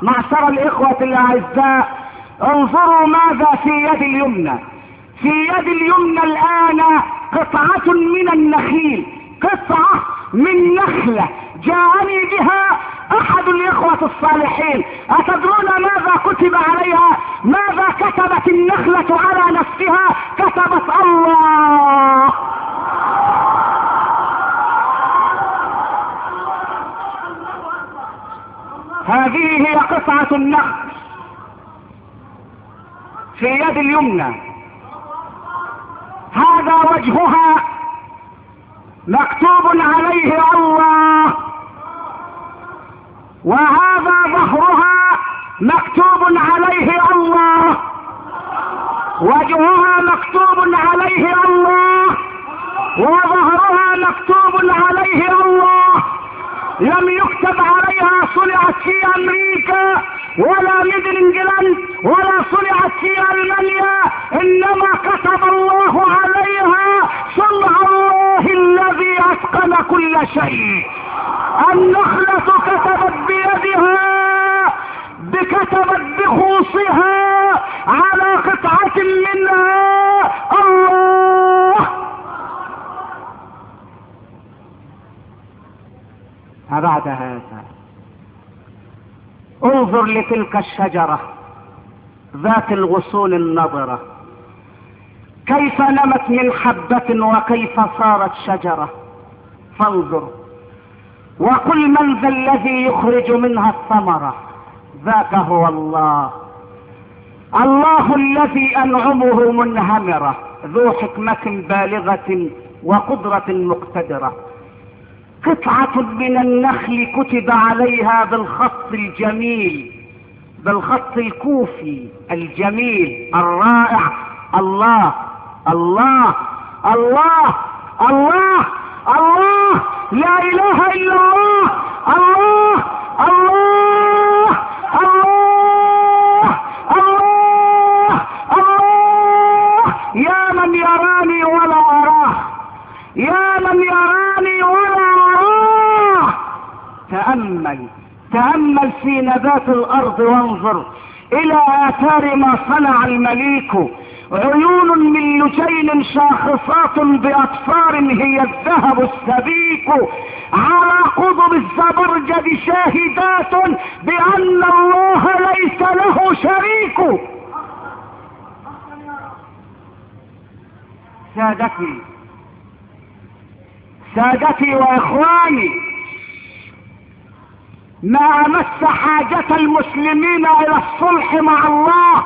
معشر الإخوة الأعزاء، انظروا ماذا في يد اليمنى. في يد اليمنى الآن قطعة من النخيل، قطعة من نخلة جاءني بها أحد الإخوة الصالحين. أتدرون ماذا كتب عليها؟ ماذا كتبت النخلة على نفسها؟ كتبت الله. هذه هي قطعة النخل في يد اليمنى. هذا وجهها مكتوب عليه الله، وهذا ظهرها مكتوب عليه الله، وجهها مكتوب عليه الله، وظهرها مكتوب عليه الله. لم يكتب عليها صنعت في امريكا ولا ميدن انجلاند ولا صنعت في المانيا، انما كتب الله عليها صنع الله الذي اتقن كل شيء. النخلة كتبت بيدها، كتبت بخوصها على قطعة منها الله. بعد هذا انظر لتلك الشجرة ذات الغصون النضرة، كيف نمت من حبة وكيف صارت شجرة. فانظر وقل من ذا الذي يخرج منها الثمرة؟ ذاك هو الله، الله الذي أنعمه منهمرة، ذو حكمة بالغة وقدرة مقتدرة. قطعة من النخل كتب عليها بالخط الجميل، بالخط الكوفي الجميل الرائع: الله الله الله الله الله، لا اله الا الله، الله الله الله الله الله. يا من يراني ولا اراه، يا من يراني ولا اراه. تأمل تأمل في نبات الارض وانظر الى اثار ما صنع المليك. عيون من لجين شاخصات باطفار هي الذهب السبيك، على قضب الزبرجد شاهدات بان الله ليس له شريك. سادتي واخواني، ما امس حاجة المسلمين الى الصلح مع الله.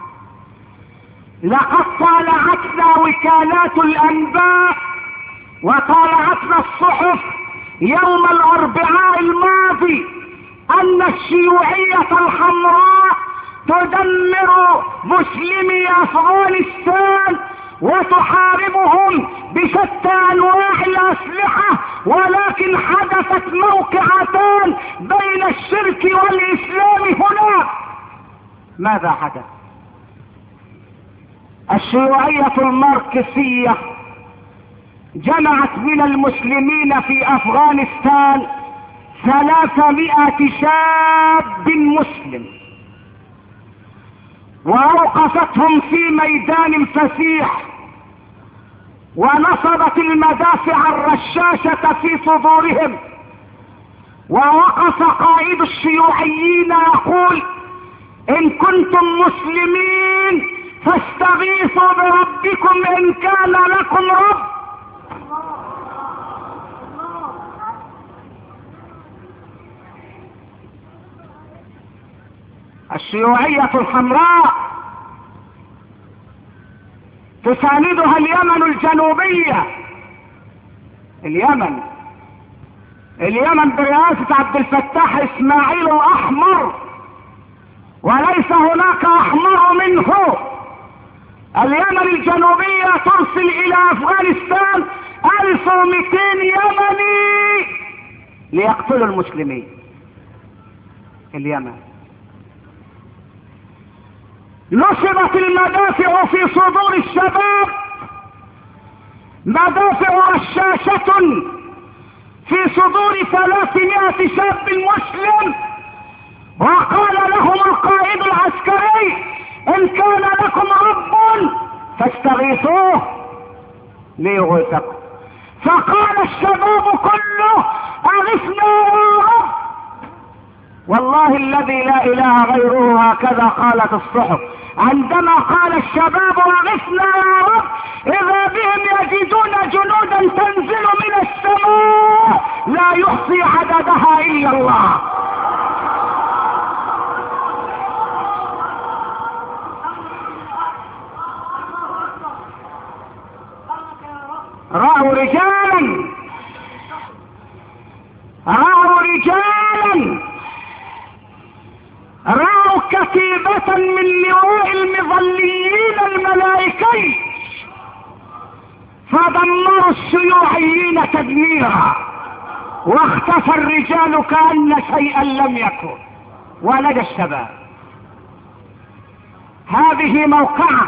لقد طالعتنا وكالات الانباء وطالعتنا الصحف يوم الاربعاء الماضي ان الشيوعية الحمراء تدمر مسلمي افغانستان وتحاربهم بشتى انواع الاسلحة، ولكن حدثت موقعتان بين الشرك والاسلام هنا. ماذا حدث؟ الشيوعية الماركسية جمعت من المسلمين في افغانستان 300 شاب مسلم، واوقفتهم في ميدان فسيح، ونصبت المدافع الرشاشة في صدورهم، ووقف قائد الشيوعيين يقول: ان كنتم مسلمين فاستغيثوا بربكم ان كان لكم رب. الشيوعية الحمراء تساندها اليمن الجنوبية، اليمن برئاسة عبد الفتاح اسماعيل الاحمر، وليس هناك احمر منه. اليمن الجنوبية ترسل الى افغانستان 1200 يمني ليقتلوا المسلمين. اليمن نصبت المدافع في صدور الشباب، مدافع رشاشة في صدور 300 شاب مسلم، وقال كان لكم رب فاستغيثوه ليغيثكم. فقال الشباب كله اغثنا يا رب. والله الذي لا اله غيره هكذا قالت الصحف عندما قال الشباب اغثنا يا رب اذا بهم يجدون جنودا تنزل من السماء لا يحصي عددها الا الله. رأوا رجالا رأوا كتيبة من لواء المظليين الملائكي فدمروا الشيوعيين تدميرا واختفى الرجال كأن شيئا لم يكن ولدى الشباب. هذه موقعة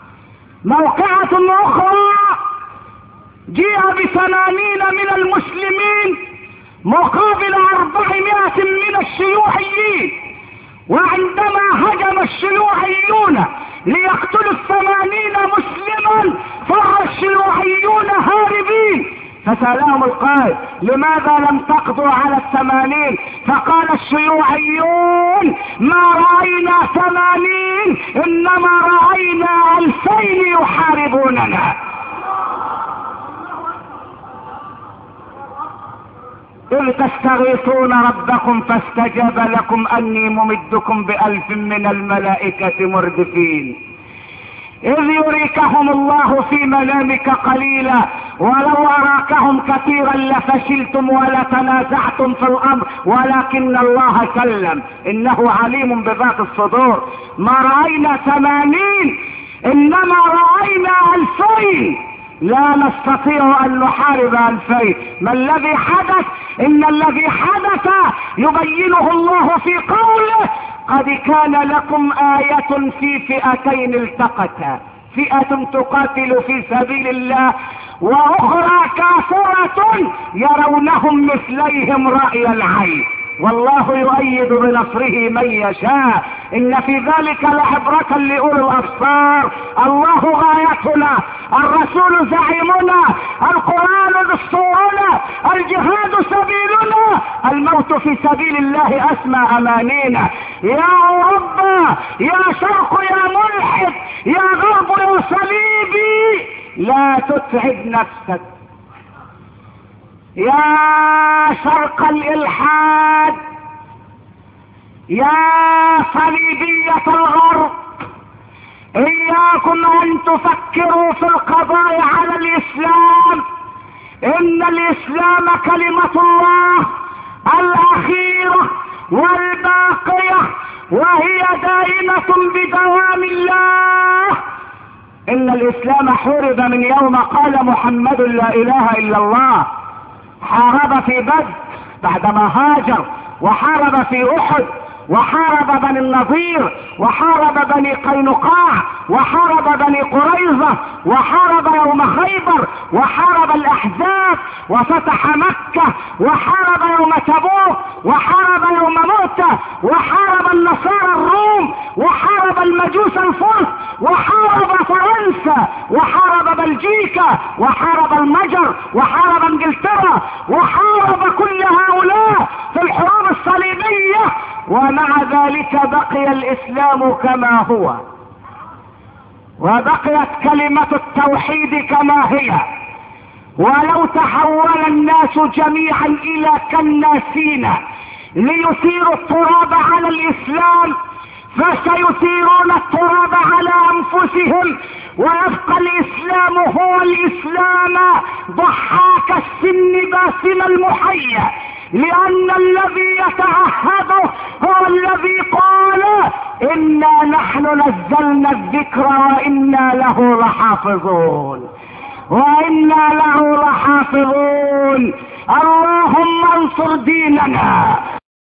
أخرى جيء ب80 من المسلمين مقابل 400 من الشيوعيين، وعندما هجم الشيوعيون ليقتلوا 80 مسلما فر الشيوعيون هاربين. فسألهم القائد لماذا لم تقضوا على 80؟ فقال الشيوعيون ما رأينا 80 انما رأينا 2000 يحاربوننا. إذ تستغيثون ربكم فاستجاب لكم أني ممدكم ب1000 من الملائكة مردفين. إذ يريكهم الله في منامك قليلا ولو أراكهم كثيرا لفشلتم ولتنازعتم في الأمر ولكن الله سلم إنه عليم بذات الصدور. ما رأينا 80 إنما رأينا 2000 لا نستطيع ان نحارب 2000. ما الذي حدث؟ ان الذي حدث يبينه الله في قوله قد كان لكم آية في فئتين التقتا فئة تقاتل في سبيل الله واخرى كافرة يرونهم مثليهم رأي العين والله يؤيد بنصره من يشاء ان في ذلك لعبرة لأولي الابصار. الله غايتنا، الرسول زعيمنا، القرآن دستورنا، الجهاد سبيلنا، الموت في سبيل الله اسمى امانينا. يا اوروبا، يا شرق، يا ملحد، يا غرب، يا صليبي، لا تتعب نفسك. يا شرق الالحاد، يا صليبية الغرب، اياكم ان تفكروا في القضاء على الاسلام. ان الاسلام كلمة الله الاخيرة والباقية وهي دائمة بدوام الله. ان الاسلام حورب من يوم قال محمد لا اله الا الله. حارب في بدر بعدما هاجر، وحارب في احد، وحارب بني النضير، وحارب بني قينقاع، وحارب بني قريظة، وحارب يوم خيبر، وحارب الاحزاب، وفتح مكة، وحارب يوم تبوك، وحارب يوم مؤتة، وحارب النصارى الروم، وحارب المجوس الفرس، وحارب فرنسا، وحارب بلجيكا، وحارب المجر، وحارب انجلترا، وحارب كل هؤلاء في الحروب الصليبية، ومع ذلك بقي الاسلام كما هو، وبقيت كلمة التوحيد كما هي. ولو تحول الناس جميعا الى كالناسين ليثيروا التراب على الاسلام فسيثيرون التراب على انفسهم، ويبقى الاسلام هو الاسلام ضحاك السن باسم المحيا، لان الذي يتعهده هو الذي قال انا نحن نزلنا الذكر وانا له لحافظون وانا له لحافظون. اللهم انصر ديننا